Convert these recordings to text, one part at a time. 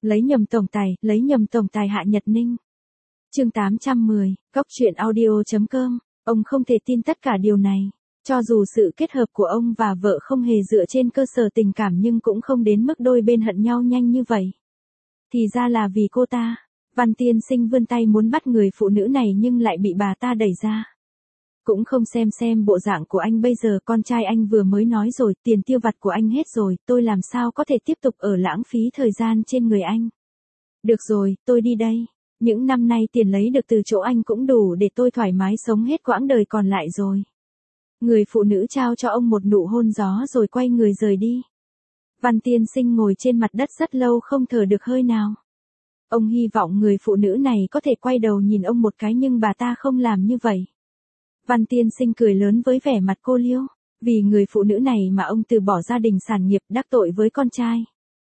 lấy nhầm tổng tài Hạ Nhật Ninh. Chương 810, Cóc truyện audio.com. Ông không thể tin tất cả điều này. Cho dù sự kết hợp của ông và vợ không hề dựa trên cơ sở tình cảm nhưng cũng không đến mức đôi bên hận nhau nhanh như vậy. Thì ra là vì cô ta. Văn Tiên Sinh vươn tay muốn bắt người phụ nữ này nhưng lại bị bà ta đẩy ra. Cũng không xem bộ dạng của anh bây giờ, con trai anh vừa mới nói rồi, tiền tiêu vặt của anh hết rồi, tôi làm sao có thể tiếp tục ở lãng phí thời gian trên người anh. Được rồi, tôi đi đây. Những năm nay tiền lấy được từ chỗ anh cũng đủ để tôi thoải mái sống hết quãng đời còn lại rồi. Người phụ nữ trao cho ông một nụ hôn gió rồi quay người rời đi. Văn Tiên Sinh ngồi trên mặt đất rất lâu không thở được hơi nào. Ông hy vọng người phụ nữ này có thể quay đầu nhìn ông một cái nhưng bà ta không làm như vậy. Văn Tiên Sinh cười lớn với vẻ mặt cô liêu, vì người phụ nữ này mà ông từ bỏ gia đình sản nghiệp, đắc tội với con trai.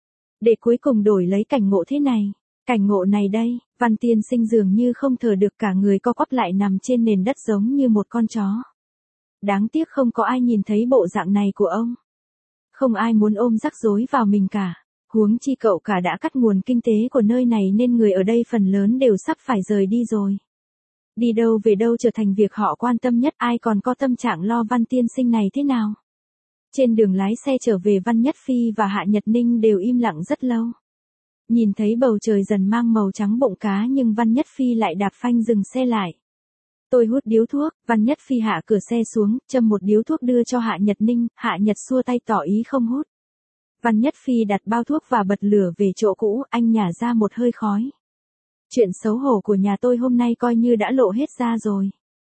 Để cuối cùng đổi lấy cảnh ngộ thế này. Cảnh ngộ này đây, Văn Tiên Sinh dường như không thở được, cả người co quắp lại nằm trên nền đất giống như một con chó. Đáng tiếc không có ai nhìn thấy bộ dạng này của ông. Không ai muốn ôm rắc rối vào mình cả. Huống chi cậu cả đã cắt nguồn kinh tế của nơi này nên người ở đây phần lớn đều sắp phải rời đi rồi. Đi đâu về đâu trở thành việc họ quan tâm nhất, ai còn có tâm trạng lo Văn Tiên Sinh này thế nào. Trên đường lái xe trở về, Văn Nhất Phi và Hạ Nhật Ninh đều im lặng rất lâu. Nhìn thấy bầu trời dần mang màu trắng bụng cá nhưng Văn Nhất Phi lại đạp phanh dừng xe lại. Tôi hút điếu thuốc, Văn Nhất Phi hạ cửa xe xuống, châm một điếu thuốc đưa cho Hạ Nhật Ninh, Hạ Nhật xua tay tỏ ý không hút. Văn Nhất Phi đặt bao thuốc và bật lửa về chỗ cũ, anh nhả ra một hơi khói. Chuyện xấu hổ của nhà tôi hôm nay coi như đã lộ hết ra rồi.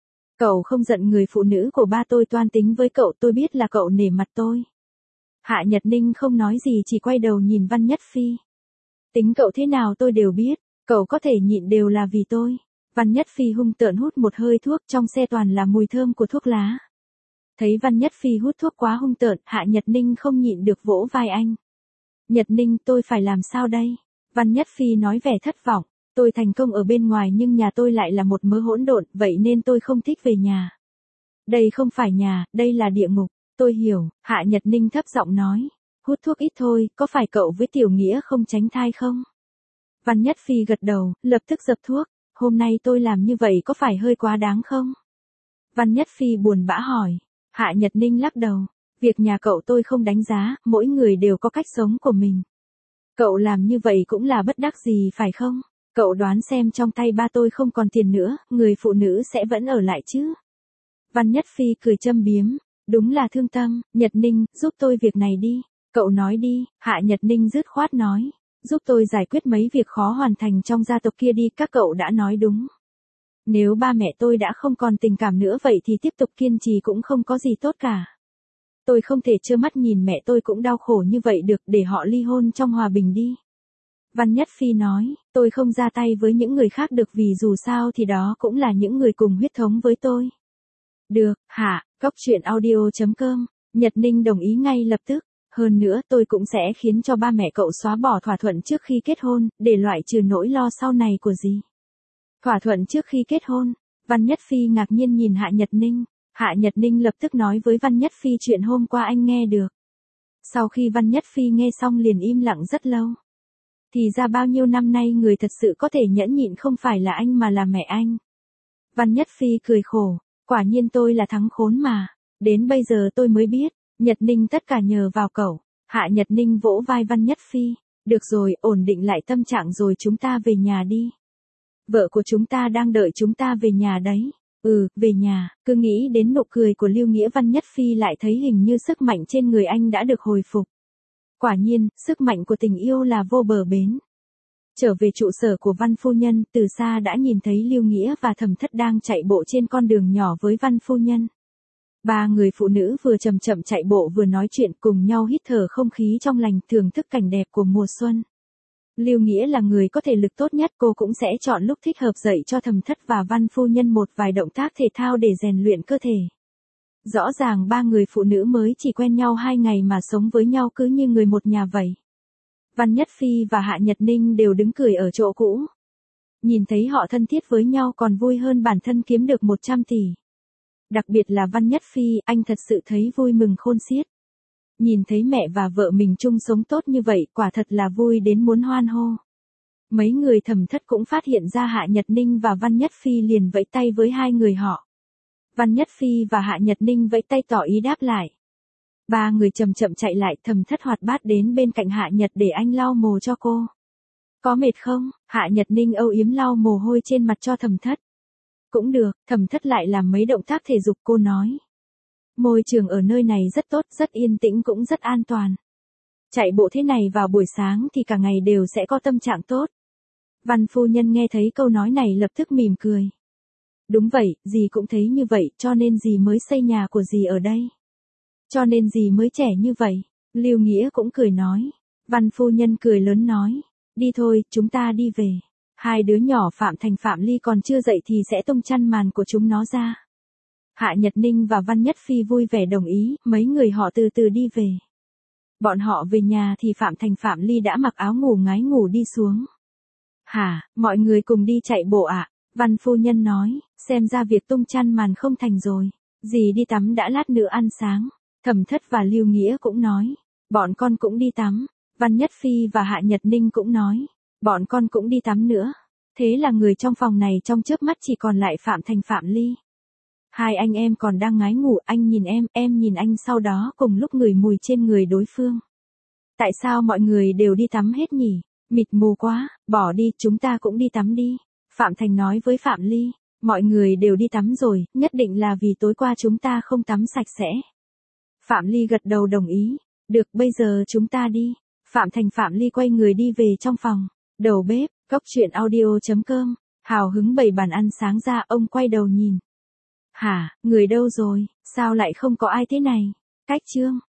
Cậu không giận người phụ nữ của ba tôi toan tính với cậu, tôi biết là cậu nể mặt tôi. Hạ Nhật Ninh không nói gì, chỉ quay đầu nhìn Văn Nhất Phi. Tính cậu thế nào tôi đều biết, cậu có thể nhịn đều là vì tôi. Văn Nhất Phi hung tợn hút một hơi thuốc, trong xe toàn là mùi thơm của thuốc lá. Thấy Văn Nhất Phi hút thuốc quá hung tợn, Hạ Nhật Ninh không nhịn được vỗ vai anh. Nhật Ninh, tôi phải làm sao đây? Văn Nhất Phi nói vẻ thất vọng. Tôi thành công ở bên ngoài nhưng nhà tôi lại là một mớ hỗn độn, vậy nên tôi không thích về nhà. Đây không phải nhà, đây là địa ngục. Tôi hiểu, Hạ Nhật Ninh thấp giọng nói. Hút thuốc ít thôi, có phải cậu với Tiểu Nghĩa không tránh thai không? Văn Nhất Phi gật đầu, lập tức dập thuốc. Hôm nay tôi làm như vậy có phải hơi quá đáng không? Văn Nhất Phi buồn bã hỏi. Hạ Nhật Ninh lắc đầu. Việc nhà cậu tôi không đánh giá, mỗi người đều có cách sống của mình. Cậu làm như vậy cũng là bất đắc dĩ phải không? Cậu đoán xem trong tay ba tôi không còn tiền nữa, người phụ nữ sẽ vẫn ở lại chứ? Văn Nhất Phi cười châm biếm. Đúng là thương tâm, Nhật Ninh, giúp tôi việc này đi. Cậu nói đi, Hạ Nhật Ninh dứt khoát nói. Giúp tôi giải quyết mấy việc khó hoàn thành trong gia tộc kia đi, các cậu đã nói đúng. Nếu ba mẹ tôi đã không còn tình cảm nữa vậy thì tiếp tục kiên trì cũng không có gì tốt cả. Tôi không thể trơ mắt nhìn mẹ tôi cũng đau khổ như vậy được, để họ ly hôn trong hòa bình đi. Văn Nhất Phi nói, tôi không ra tay với những người khác được vì dù sao thì đó cũng là những người cùng huyết thống với tôi. Được, Hạ, Cóc truyện audio.com, Nhật Ninh đồng ý ngay lập tức. Hơn nữa tôi cũng sẽ khiến cho ba mẹ cậu xóa bỏ thỏa thuận trước khi kết hôn, để loại trừ nỗi lo sau này của gì. Thỏa thuận trước khi kết hôn, Văn Nhất Phi ngạc nhiên nhìn Hạ Nhật Ninh. Hạ Nhật Ninh lập tức nói với Văn Nhất Phi chuyện hôm qua anh nghe được. Sau khi Văn Nhất Phi nghe xong liền im lặng rất lâu. Thì ra bao nhiêu năm nay người thật sự có thể nhẫn nhịn không phải là anh mà là mẹ anh. Văn Nhất Phi cười khổ, quả nhiên tôi là thắng khốn mà, đến bây giờ tôi mới biết, Nhật Ninh tất cả nhờ vào cậu. Hạ Nhật Ninh vỗ vai Văn Nhất Phi, được rồi, ổn định lại tâm trạng rồi chúng ta về nhà đi. Vợ của chúng ta đang đợi chúng ta về nhà đấy. Về nhà, cứ nghĩ đến nụ cười của Lưu Nghĩa, Văn Nhất Phi lại thấy hình như sức mạnh trên người anh đã được hồi phục. Quả nhiên, sức mạnh của tình yêu là vô bờ bến. Trở về trụ sở của Văn phu nhân, từ xa đã nhìn thấy Lưu Nghĩa và Thẩm Thất đang chạy bộ trên con đường nhỏ với Văn phu nhân. Ba người phụ nữ vừa chậm chậm chạy bộ vừa nói chuyện cùng nhau hít thở không khí trong lành, thưởng thức cảnh đẹp của mùa xuân. Lưu Nghĩa là người có thể lực tốt nhất, cô cũng sẽ chọn lúc thích hợp dạy cho Thẩm Thất và Văn phu nhân một vài động tác thể thao để rèn luyện cơ thể. Rõ ràng ba người phụ nữ mới chỉ quen nhau 2 ngày mà sống với nhau cứ như người một nhà vậy. Văn Nhất Phi và Hạ Nhật Ninh đều đứng cười ở chỗ cũ. Nhìn thấy họ thân thiết với nhau còn vui hơn bản thân kiếm được 100 tỷ. Đặc biệt là Văn Nhất Phi, anh thật sự thấy vui mừng khôn xiết. Nhìn thấy mẹ và vợ mình chung sống tốt như vậy, quả thật là vui đến muốn hoan hô. Mấy người Thẩm Thất cũng phát hiện ra Hạ Nhật Ninh và Văn Nhất Phi liền vẫy tay với hai người họ. Văn Nhất Phi và Hạ Nhật Ninh vẫy tay tỏ ý đáp lại. Ba người chậm chậm chạy lại, Thẩm Thất hoạt bát đến bên cạnh Hạ Nhật để anh lau mồ cho cô. Có mệt không? Hạ Nhật Ninh âu yếm lau mồ hôi trên mặt cho Thẩm Thất. Cũng được, Thẩm Thất lại làm mấy động tác thể dục, cô nói. Môi trường ở nơi này rất tốt, rất yên tĩnh cũng rất an toàn. Chạy bộ thế này vào buổi sáng thì cả ngày đều sẽ có tâm trạng tốt. Văn phu nhân nghe thấy câu nói này lập tức mỉm cười. Đúng vậy, dì cũng thấy như vậy, cho nên dì mới xây nhà của dì ở đây. Cho nên dì mới trẻ như vậy. Lưu Nghĩa cũng cười nói. Văn phu nhân cười lớn nói. Đi thôi, chúng ta đi về. Hai đứa nhỏ Phạm Thành Phạm Ly còn chưa dậy thì sẽ tung chăn màn của chúng nó ra. Hạ Nhật Ninh và Văn Nhất Phi vui vẻ đồng ý, mấy người họ từ từ đi về. Bọn họ về nhà thì Phạm Thành Phạm Ly đã mặc áo ngủ ngái ngủ đi xuống. Hả, mọi người cùng đi chạy bộ ạ? Văn phu nhân nói, xem ra việc tung chăn màn không thành rồi. Dì đi tắm đã, lát nữa ăn sáng. Thẩm Thất và Lưu Nghĩa cũng nói, bọn con cũng đi tắm. Văn Nhất Phi và Hạ Nhật Ninh cũng nói, bọn con cũng đi tắm nữa. Thế là người trong phòng này trong chớp mắt chỉ còn lại Phạm Thành Phạm Ly. Hai anh em còn đang ngái ngủ, anh nhìn em nhìn anh, sau đó cùng lúc ngửi mùi trên người đối phương. Tại sao mọi người đều đi tắm hết nhỉ? Mịt mù quá, bỏ đi, chúng ta cũng đi tắm đi. Phạm Thành nói với Phạm Ly, mọi người đều đi tắm rồi, nhất định là vì tối qua chúng ta không tắm sạch sẽ. Phạm Ly gật đầu đồng ý, được, bây giờ chúng ta đi. Phạm Thành Phạm Ly quay người đi về trong phòng. Đầu bếp, Cốc Truyện Audio.com, hào hứng bày bàn ăn sáng ra, ông quay đầu nhìn. Hả, người đâu rồi, sao lại không có ai thế này? Cách Trương.